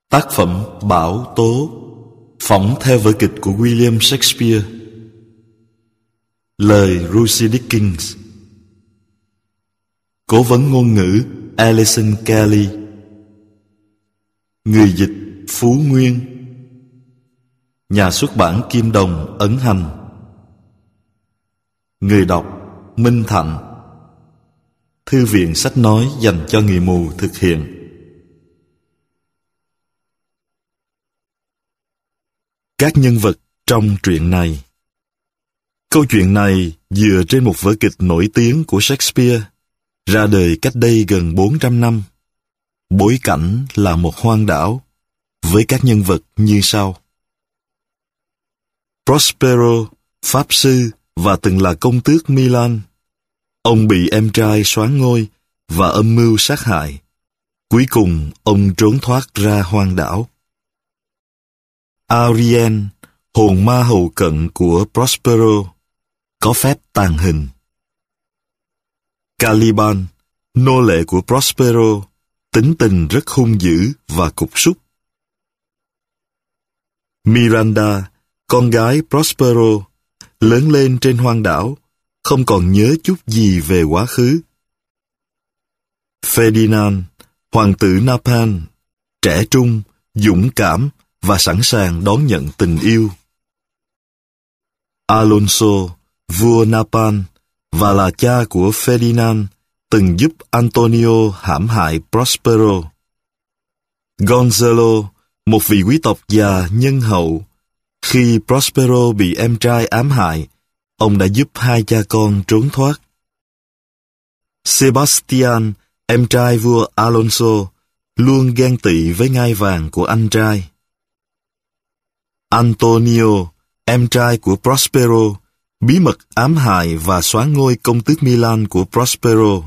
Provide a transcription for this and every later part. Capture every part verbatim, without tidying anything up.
Tác phẩm Bảo Tố, phỏng theo vở kịch của William Shakespeare. Lời Lucy Dickens. Cố vấn ngôn ngữ Alison Kelly. Người dịch Phú Nguyên. Nhà xuất bản Kim Đồng ấn hành. Người đọc Minh Thạnh. Thư viện sách nói dành cho người mù thực hiện. Các nhân vật trong truyện này. Câu chuyện này dựa trên một vở kịch nổi tiếng của Shakespeare, ra đời cách đây gần bốn trăm năm. Bối cảnh là một hoang đảo, với các nhân vật như sau. Prospero, pháp sư và từng là công tước Milan. Ông bị em trai soán ngôi và âm mưu sát hại. Cuối cùng, ông trốn thoát ra hoang đảo. Ariel, hồn ma hầu cận của Prospero, có phép tàn hình. Caliban, nô lệ của Prospero, tính tình rất hung dữ và cục súc. Miranda, con gái Prospero, lớn lên trên hoang đảo, không còn nhớ chút gì về quá khứ. Ferdinand, hoàng tử Napan, trẻ trung, dũng cảm và sẵn sàng đón nhận tình yêu. Alonso, vua Napan và là cha của Ferdinand, từng giúp Antonio hãm hại Prospero. Gonzalo, một vị quý tộc già nhân hậu. Khi Prospero bị em trai ám hại, ông đã giúp hai cha con trốn thoát. Sebastian, em trai vua Alonso, luôn ghen tị với ngai vàng của anh trai. Antonio, em trai của Prospero, bí mật ám hại và soán ngôi công tước Milan của Prospero.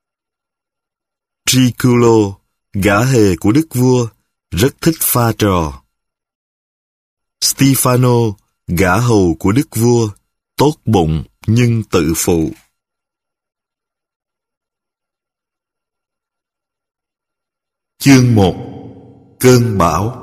Triculo, gã hề của đức vua, rất thích pha trò. Stefano, gã hầu của đức vua, tốt bụng nhưng tự phụ. Chương một. Cơn bão.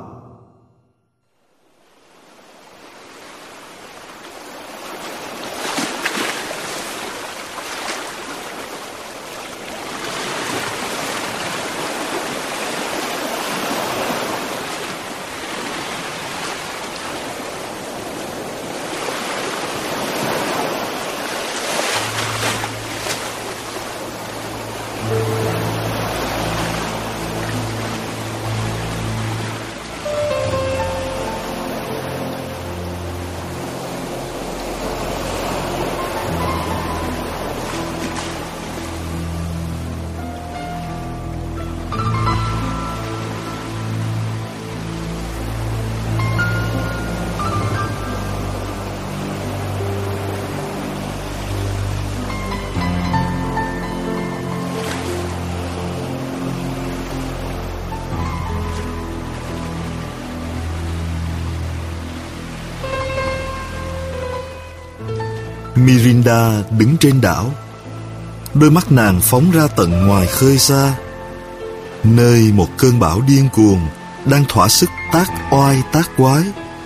Mirinda đứng trên đảo. Đôi mắt nàng phóng ra tận ngoài khơi xa, nơi một cơn bão điên cuồng đang thỏa sức tác oai tác quái.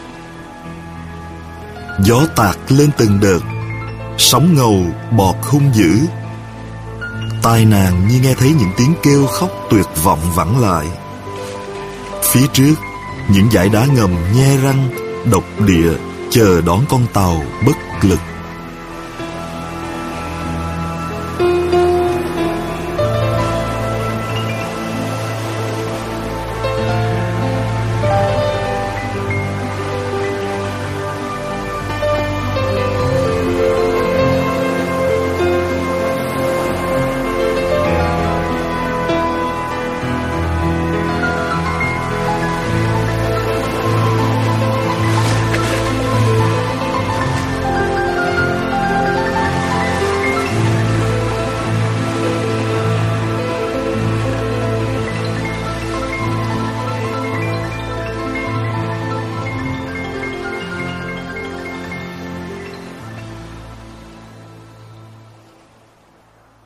Gió tạt lên từng đợt, sóng ngầu bọt hung dữ. Tai nàng như nghe thấy những tiếng kêu khóc tuyệt vọng vẳng lại. Phía trước, những dải đá ngầm nhe răng, độc địa chờ đón con tàu bất lực.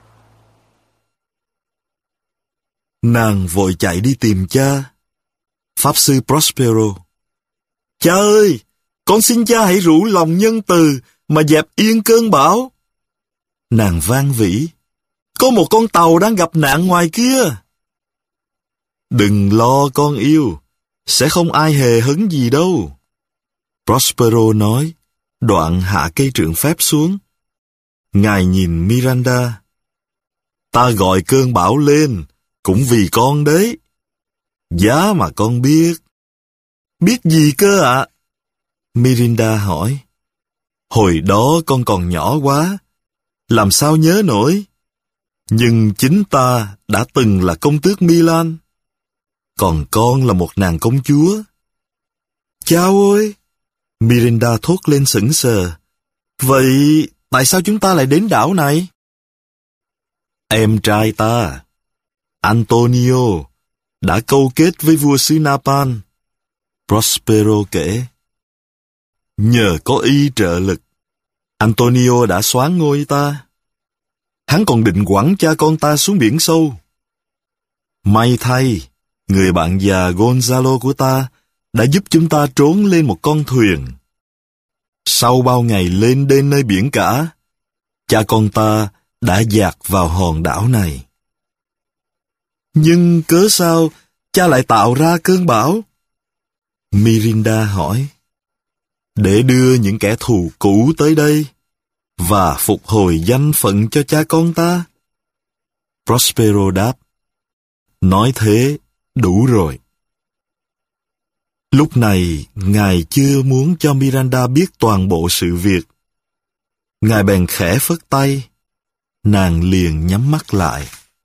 Nàng vội chạy đi tìm cha. Pháp sư Prospero: Cha ơi, con xin cha hãy rủ lòng nhân từ mà dẹp yên cơn bão. Nàng van vỉ: Có một con tàu đang gặp nạn ngoài kia. Đừng lo con yêu, sẽ không ai hề hấn gì đâu. Prospero nói, đoạn hạ cây trượng phép xuống. Ngài nhìn Miranda: Ta gọi cơn bão lên, cũng vì con đấy. Giá mà con biết. Biết gì cơ ạ? À? Miranda hỏi. Hồi đó con còn nhỏ quá, làm sao nhớ nổi. Nhưng chính ta đã từng là công tước Milan, còn con là một nàng công chúa. Chao ơi! Miranda thốt lên sững sờ. Vậy tại sao chúng ta lại đến đảo này? Em trai ta, Antonio, đã câu kết với vua xứ Napan. Prospero kể. Nhờ có y trợ lực, Antonio đã soán ngôi ta. Hắn còn định quẳng cha con ta xuống biển sâu. May thay, người bạn già Gonzalo của ta đã giúp chúng ta trốn lên một con thuyền. Sau bao ngày lên đên nơi biển cả, cha con ta đã dạt vào hòn đảo này. Nhưng cớ sao cha lại tạo ra cơn bão? Miranda hỏi. Để đưa những kẻ thù cũ tới đây và phục hồi danh phận cho cha con ta. Prospero đáp. Nói thế đủ rồi. Lúc này, Ngài chưa muốn cho Miranda biết toàn bộ sự việc. Ngài bèn khẽ phất tay. Nàng liền nhắm mắt lại.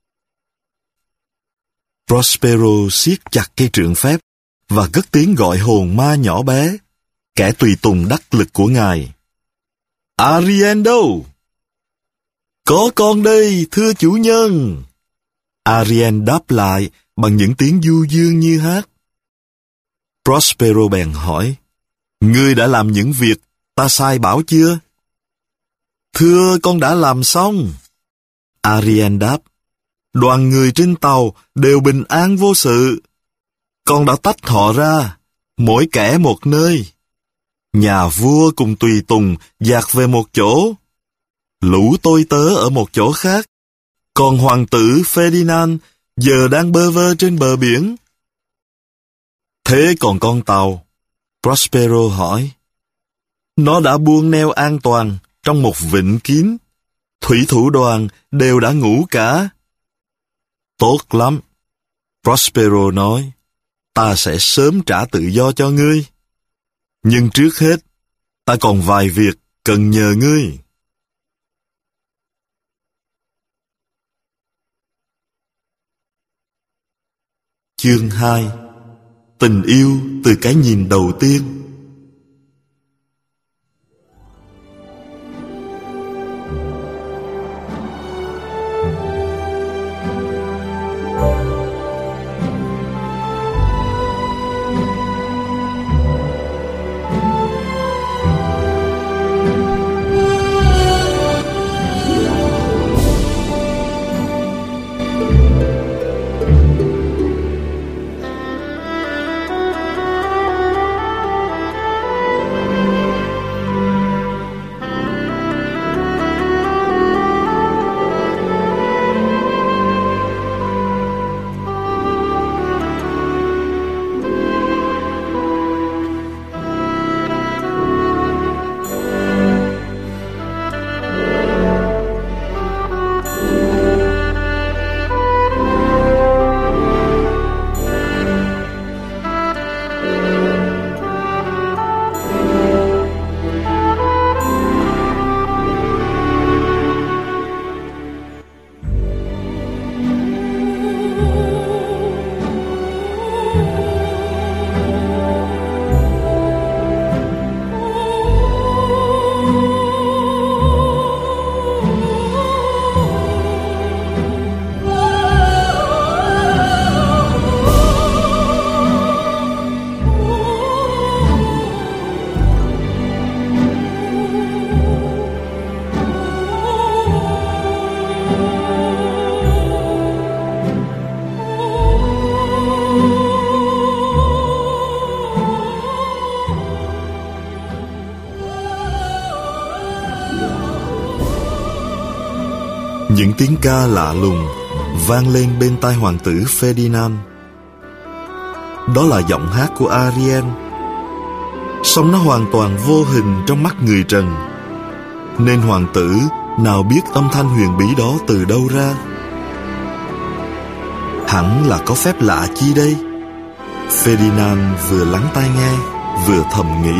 Prospero siết chặt cây trượng phép và cất tiếng gọi hồn ma nhỏ bé, kẻ tùy tùng đắc lực của Ngài. Ariendo! Có con đây, thưa chủ nhân! Ariel đáp lại bằng những tiếng du dương như hát. Prospero bèn hỏi, Ngươi đã làm những việc ta sai bảo chưa? Thưa, con đã làm xong. Ariel đáp, đoàn người trên tàu đều bình an vô sự. Con đã tách họ ra, mỗi kẻ một nơi. Nhà vua cùng tùy tùng dạt về một chỗ. Lũ tôi tớ ở một chỗ khác. Còn hoàng tử Ferdinand giờ đang bơ vơ trên bờ biển. Thế còn con tàu? Prospero hỏi. Nó đã buông neo an toàn trong một vịnh kín. Thủy thủ đoàn đều đã ngủ cả. Tốt lắm. Prospero nói. Ta sẽ sớm trả tự do cho ngươi. Nhưng trước hết, ta còn vài việc cần nhờ ngươi. Chương hai. Tình yêu từ cái nhìn đầu tiên. Những tiếng ca lạ lùng vang lên bên tai hoàng tử Ferdinand. Đó là giọng hát của Ariel. Song nó hoàn toàn vô hình trong mắt người trần, nên hoàng tử nào biết âm thanh huyền bí đó từ đâu ra. Hẳn là có phép lạ chi đây? Ferdinand vừa lắng tai nghe, vừa thầm nghĩ.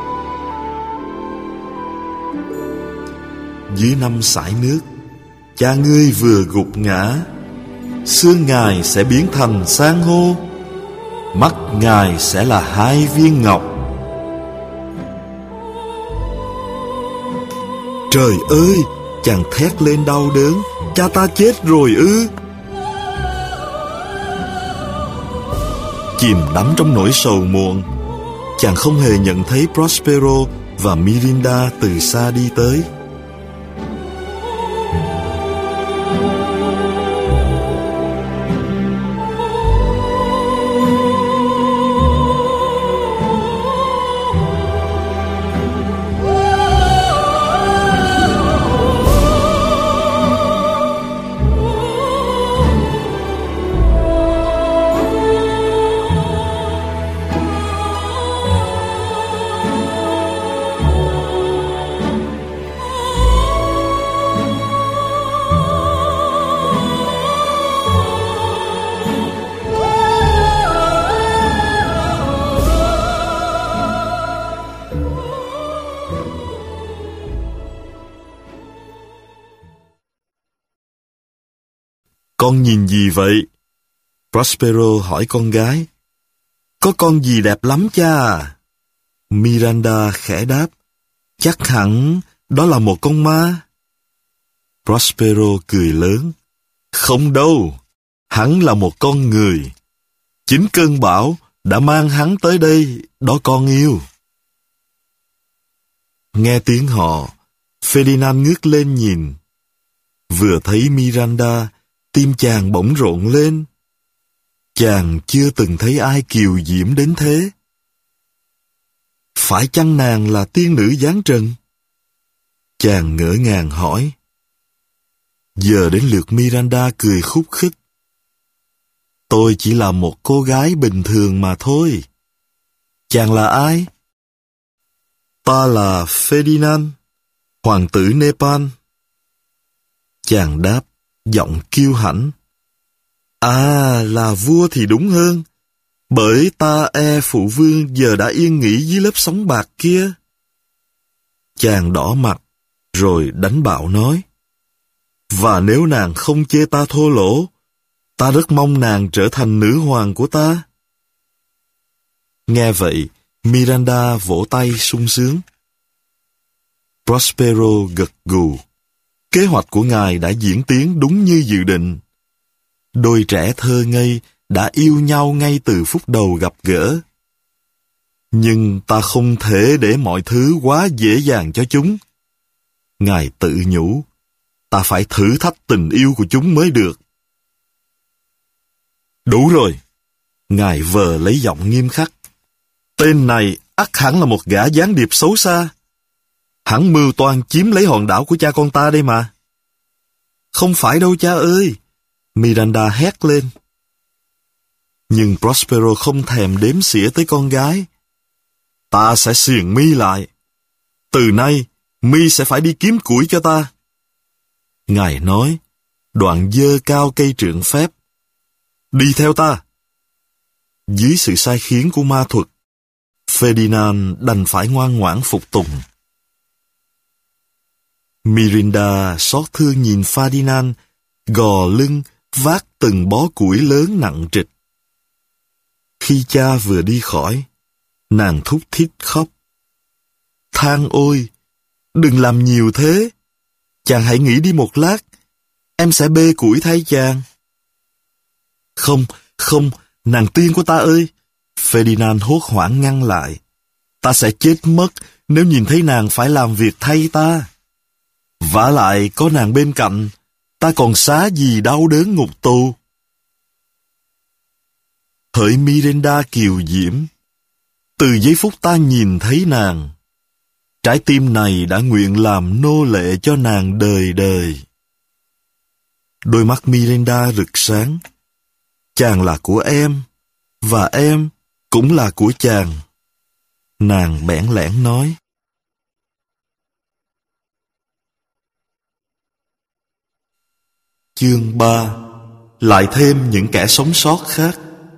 Dưới năm sải nước, cha ngươi vừa gục ngã, xương ngài sẽ biến thành san hô, mắt ngài sẽ là hai viên ngọc. Trời ơi! Chàng thét lên đau đớn. Cha ta chết rồi ư? Chìm đắm trong nỗi sầu muộn, chàng không hề nhận thấy Prospero và Mirinda từ xa đi tới. Con nhìn gì vậy? Prospero hỏi con gái. Có con gì đẹp lắm cha. Miranda khẽ đáp. Chắc hẳn đó là một con ma. Prospero cười lớn. Không đâu, hắn là một con người. Chính cơn bão đã mang hắn tới đây, đó con yêu. Nghe tiếng họ, Ferdinand ngước lên nhìn. Vừa thấy Miranda, tim chàng bỗng rộn lên. Chàng chưa từng thấy ai kiều diễm đến thế. Phải chăng nàng là tiên nữ giáng trần? Chàng ngỡ ngàng hỏi. Giờ đến lượt Miranda cười khúc khích. Tôi chỉ là một cô gái bình thường mà thôi. Chàng là ai? Ta là Ferdinand, hoàng tử Nepal. Chàng đáp, giọng kiêu hãnh. À, là vua thì đúng hơn, bởi ta e phụ vương giờ đã yên nghỉ dưới lớp sóng bạc kia. Chàng đỏ mặt, rồi đánh bạo nói. Và nếu nàng không chê ta thô lỗ, ta rất mong nàng trở thành nữ hoàng của ta. Nghe vậy, Miranda vỗ tay sung sướng. Prospero gật gù. Kế hoạch của ngài đã diễn tiến đúng như dự định. Đôi trẻ thơ ngây đã yêu nhau ngay từ phút đầu gặp gỡ. Nhưng ta không thể để mọi thứ quá dễ dàng cho chúng. Ngài tự nhủ, ta phải thử thách tình yêu của chúng mới được. Đủ rồi. Ngài vờ lấy giọng nghiêm khắc. Tên này ắt hẳn là một gã gián điệp xấu xa. Hắn mưu toan chiếm lấy hòn đảo của cha con ta đây mà. Không phải đâu cha ơi. Miranda hét lên. Nhưng Prospero không thèm đếm xỉa tới con gái. Ta sẽ xiềng mi lại. Từ nay, mi sẽ phải đi kiếm củi cho ta. Ngài nói, đoạn giơ cao cây trượng phép. Đi theo ta. Dưới sự sai khiến của ma thuật, Ferdinand đành phải ngoan ngoãn phục tùng. Mirinda xót thương nhìn Ferdinand gò lưng vác từng bó củi lớn nặng trịch. Khi cha vừa đi khỏi, nàng thút thít khóc. Than ôi, đừng làm nhiều thế. Chàng hãy nghỉ đi một lát, em sẽ bê củi thay chàng. Không, không, nàng tiên của ta ơi. Ferdinand hốt hoảng ngăn lại. Ta sẽ chết mất nếu nhìn thấy nàng phải làm việc thay ta. Vả lại có nàng bên cạnh, ta còn xá gì đau đớn ngục tù. Hỡi Miranda kiều diễm, từ giây phút ta nhìn thấy nàng, trái tim này đã nguyện làm nô lệ cho nàng đời đời. Đôi mắt Miranda rực sáng. Chàng là của em, và em cũng là của chàng. Nàng bẽn lẽn nói. Chương ba. Lại thêm những kẻ sống sót khác.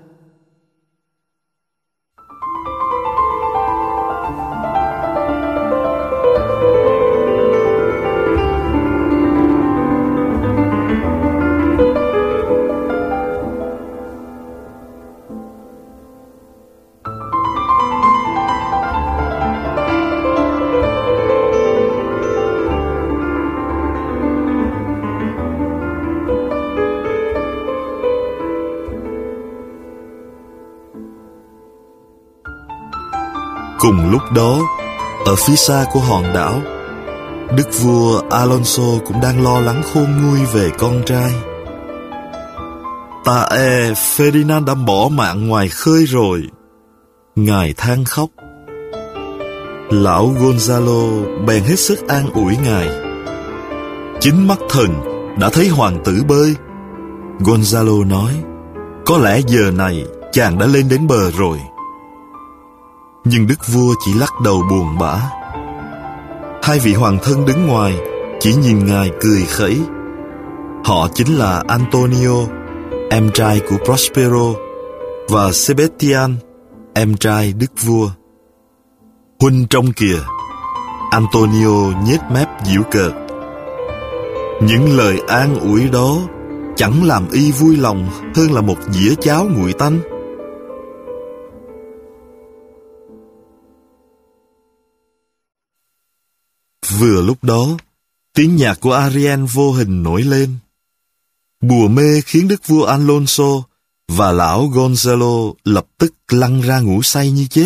Cùng lúc đó, ở phía xa của hòn đảo, đức vua Alonso cũng đang lo lắng khôn nguôi về con trai. Ta e Ferdinand đã bỏ mạng ngoài khơi rồi. Ngài than khóc. Lão Gonzalo bèn hết sức an ủi ngài. Chính mắt thần đã thấy hoàng tử bơi. Gonzalo nói, có lẽ giờ này chàng đã lên đến bờ rồi. Nhưng đức vua chỉ lắc đầu buồn bã. Hai vị hoàng thân đứng ngoài chỉ nhìn ngài cười khẩy. Họ chính là Antonio, em trai của Prospero, và Sebastian, em trai đức vua. Huynh trông kìa. Antonio nhếch mép giễu cợt. Những lời an ủi đó chẳng làm y vui lòng hơn là một dĩa cháo nguội tanh. Vừa lúc đó, tiếng nhạc của Ariel vô hình nổi lên. Bùa mê khiến đức vua Alonso và lão Gonzalo lập tức lăn ra ngủ say như chết.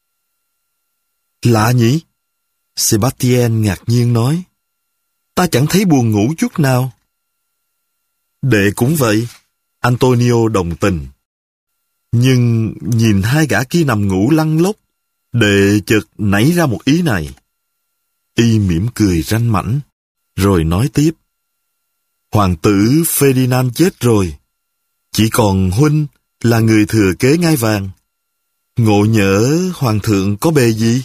Lạ nhỉ? Sebastian ngạc nhiên nói. Ta chẳng thấy buồn ngủ chút nào. Đệ cũng vậy, Antonio đồng tình. Nhưng nhìn hai gã kia nằm ngủ lăn lóc, đệ chợt nảy ra một ý này. Y mỉm cười ranh mãnh, rồi nói tiếp. Hoàng tử Ferdinand chết rồi. Chỉ còn huynh là người thừa kế ngai vàng. Ngộ nhỡ hoàng thượng có bề gì?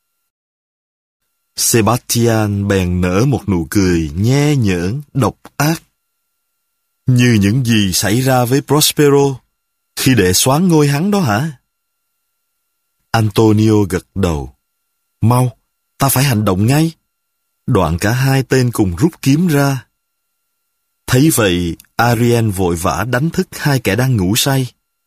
Sebastian bèn nở một nụ cười nhe nhởn, độc ác. Như những gì xảy ra với Prospero khi đệ soán ngôi hắn đó hả? Antonio gật đầu. Mau, ta phải hành động ngay. Đoạn cả hai tên cùng rút kiếm ra. Thấy vậy, Ariel vội vã đánh thức hai kẻ đang ngủ say.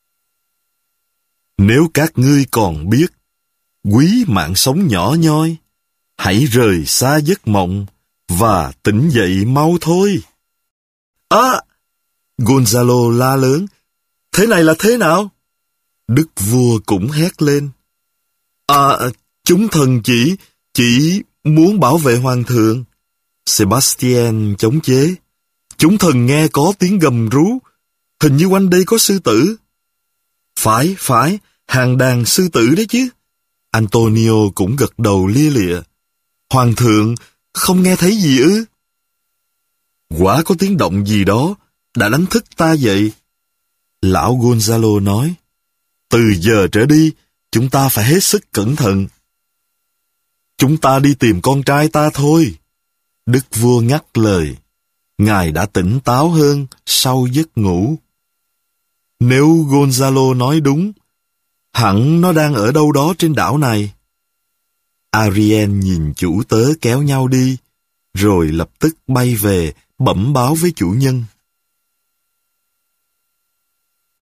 Nếu các ngươi còn biết quý mạng sống nhỏ nhoi, hãy rời xa giấc mộng và tỉnh dậy mau thôi. À! Gonzalo la lớn. Thế này là thế nào? Đức vua cũng hét lên. À, chúng thần chỉ, chỉ muốn bảo vệ hoàng thượng. Sebastian chống chế. Chúng thần nghe có tiếng gầm rú. Hình như quanh đây có sư tử. Phải, phải, hàng đàn sư tử đấy chứ. Antonio cũng gật đầu lia lịa. Hoàng thượng không nghe thấy gì ư? Quả có tiếng động gì đó đã đánh thức ta dậy. Lão Gonzalo nói. Từ giờ trở đi, chúng ta phải hết sức cẩn thận. Chúng ta đi tìm con trai ta thôi. Đức vua ngắt lời. Ngài đã tỉnh táo hơn sau giấc ngủ. Nếu Gonzalo nói đúng, hẳn nó đang ở đâu đó trên đảo này. Ariel nhìn chủ tớ kéo nhau đi, rồi lập tức bay về bẩm báo với chủ nhân.